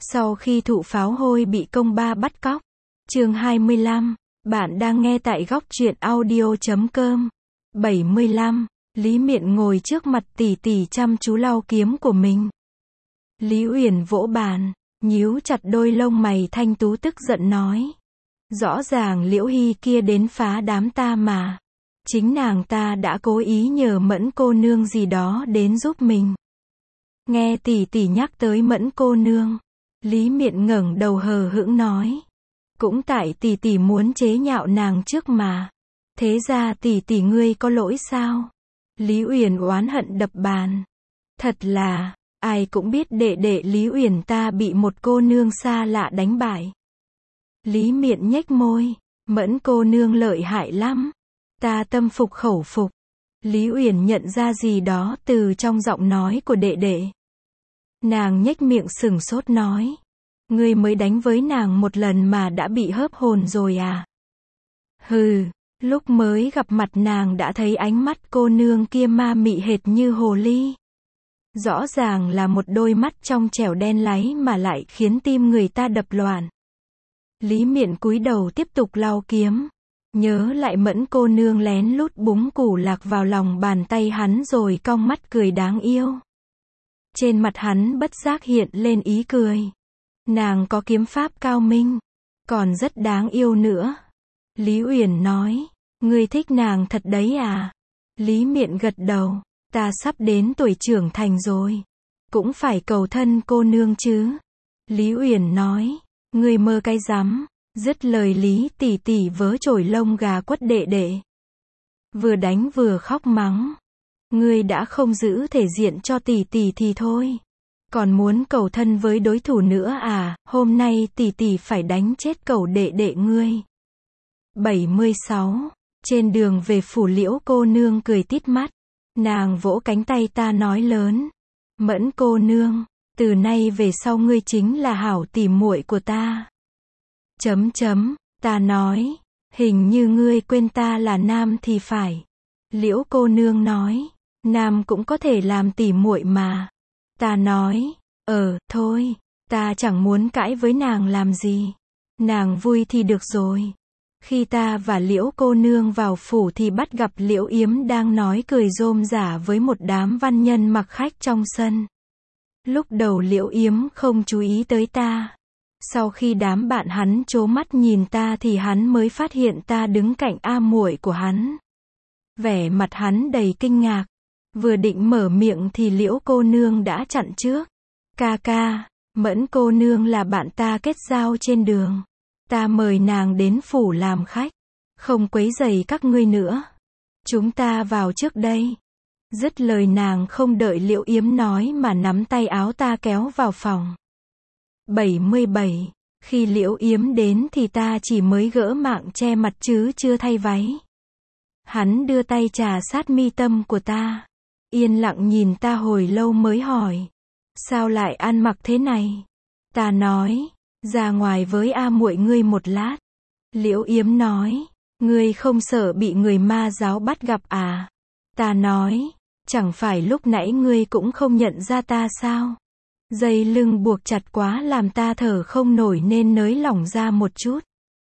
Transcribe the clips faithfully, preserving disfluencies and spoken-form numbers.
Sau khi thụ pháo hôi bị công ba bắt cóc. Chương hai mươi lăm. Bạn đang nghe tại góc truyện audio chấm com. bảy mươi lăm. Lý Miện ngồi trước mặt tỷ tỷ chăm chú lau kiếm của mình. Lý Uyển vỗ bàn, nhíu chặt đôi lông mày thanh tú tức giận nói. Rõ ràng Liễu Hy kia đến phá đám ta mà. Chính nàng ta đã cố ý nhờ Mẫn cô nương gì đó đến giúp mình. Nghe tỷ tỷ nhắc tới Mẫn cô nương, Lý Miện ngẩng đầu hờ hững nói. Cũng tại tỷ tỷ muốn chế nhạo nàng trước mà. Thế ra tỷ tỷ ngươi có lỗi sao? Lý Uyển oán hận đập bàn. Thật là, ai cũng biết đệ đệ Lý Uyển ta bị một cô nương xa lạ đánh bại. Lý Miện nhếch môi, Mẫn cô nương lợi hại lắm. Ta tâm phục khẩu phục. Lý Uyển nhận ra gì đó từ trong giọng nói của đệ đệ. Nàng nhếch miệng sừng sốt nói. Ngươi mới đánh với nàng một lần mà đã bị hớp hồn rồi à? Hừ, lúc mới gặp mặt nàng đã thấy ánh mắt cô nương kia ma mị hệt như hồ ly. Rõ ràng là một đôi mắt trong trẻo đen láy mà lại khiến tim người ta đập loạn. Lý Miện cúi đầu tiếp tục lau kiếm. Nhớ lại Mẫn cô nương lén lút búng củ lạc vào lòng bàn tay hắn rồi cong mắt cười đáng yêu. Trên mặt hắn bất giác hiện lên ý cười. Nàng có kiếm pháp cao minh, còn rất đáng yêu nữa. Lý Uyển nói, ngươi thích nàng thật đấy à? Lý Miện gật đầu, ta sắp đến tuổi trưởng thành rồi, cũng phải cầu thân cô nương chứ. Lý Uyển nói, ngươi mơ cái rắm. Dứt lời Lý tỷ tỷ vớ chổi lông gà quất đệ đệ. Vừa đánh vừa khóc mắng. Ngươi đã không giữ thể diện cho tỷ tỷ thì thôi. Còn muốn cầu thân với đối thủ nữa à, hôm nay tỷ tỷ phải đánh chết cẩu đệ đệ ngươi. bảy mươi sáu. Trên đường về phủ Liễu cô nương cười tít mắt. Nàng vỗ cánh tay ta nói lớn. Mẫn cô nương, từ nay về sau ngươi chính là hảo tỉ muội của ta. Chấm chấm, ta nói, hình như ngươi quên ta là nam thì phải. Liễu cô nương nói, nam cũng có thể làm tỉ muội mà. Ta nói, ờ, thôi, ta chẳng muốn cãi với nàng làm gì. Nàng vui thì được rồi. Khi ta và Liễu cô nương vào phủ thì bắt gặp Liễu Yếm đang nói cười rôm rả với một đám văn nhân mặc khách trong sân. Lúc đầu Liễu Yếm không chú ý tới ta. Sau khi đám bạn hắn trố mắt nhìn ta thì hắn mới phát hiện ta đứng cạnh a muội của hắn. Vẻ mặt hắn đầy kinh ngạc. Vừa định mở miệng thì Liễu cô nương đã chặn trước. Ca ca, Mẫn cô nương là bạn ta kết giao trên đường. Ta mời nàng đến phủ làm khách. Không quấy rầy các ngươi nữa. Chúng ta vào trước đây. Dứt lời nàng không đợi Liễu Yếm nói mà nắm tay áo ta kéo vào phòng. bảy mươi bảy. Khi Liễu Yếm đến thì ta chỉ mới gỡ mạng che mặt chứ chưa thay váy. Hắn đưa tay trà sát mi tâm của ta. Yên lặng nhìn ta hồi lâu mới hỏi. Sao lại ăn mặc thế này? Ta nói, ra ngoài với a muội ngươi một lát. Liễu Yếm nói, ngươi không sợ bị người ma giáo bắt gặp à? Ta nói, chẳng phải lúc nãy ngươi cũng không nhận ra ta sao? Dây lưng buộc chặt quá làm ta thở không nổi nên nới lỏng ra một chút.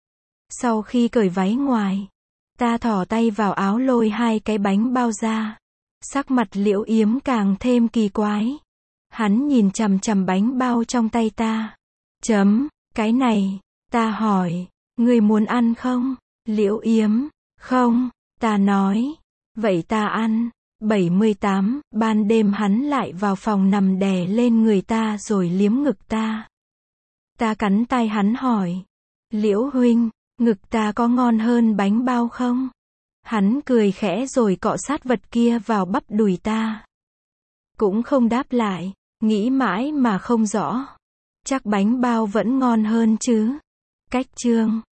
Sau khi cởi váy ngoài, ta thò tay vào áo lôi hai cái bánh bao ra. Sắc mặt Liễu Yếm càng thêm kỳ quái. Hắn nhìn chằm chằm bánh bao trong tay ta. Chấm, cái này, ta hỏi, ngươi muốn ăn không? Liễu Yếm, không, ta nói, vậy ta ăn. bảy mươi tám, ban đêm hắn lại vào phòng nằm đè lên người ta rồi liếm ngực ta. Ta cắn tay hắn hỏi, Liễu huynh, ngực ta có ngon hơn bánh bao không? Hắn cười khẽ rồi cọ sát vật kia vào bắp đùi ta. Cũng không đáp lại, nghĩ mãi mà không rõ. Chắc bánh bao vẫn ngon hơn chứ. Cách chương